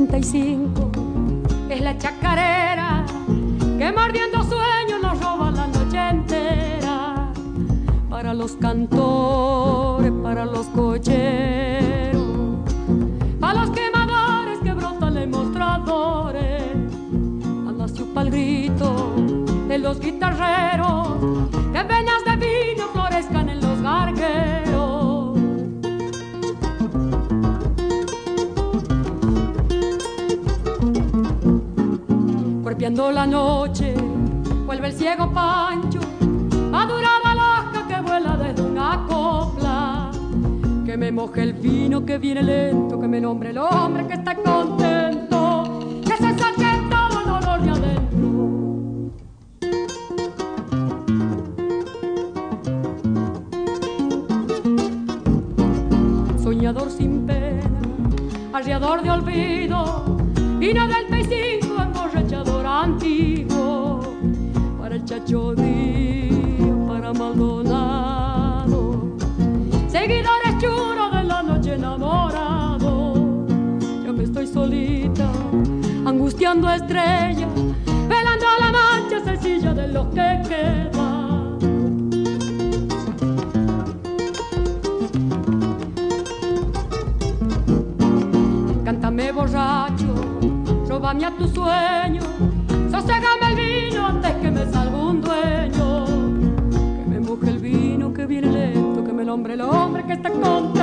95 es la chacarera que mordiendo sueños nos roba la noche entera. Para los cantores, para los cocheros, para los quemadores que brotan en mostradores, anda chupa el grito de los guitarreros, que venas de vino florezcan en los gargueros. Cuerpeando la noche, vuelve el ciego Pancho, madurada loca que vuela desde una copla. Que me moje el vino que viene lento, que me nombre el hombre que está contento, que se saque todo el dolor de adentro. Soñador sin pena, arriador de olvido, vino del P5, emborrachador antiguo, para el Chacho Díaz, para Maldonado, seguidores churos de la noche enamorado. Ya me estoy solita, angustiando estrellas, velando la mancha sencilla de los que quedan. Cántame borracho, róbame a tu sueño, soségame el vino antes que me salga un dueño. Que me moje el vino que viene lento, que me nombre el hombre que está contento.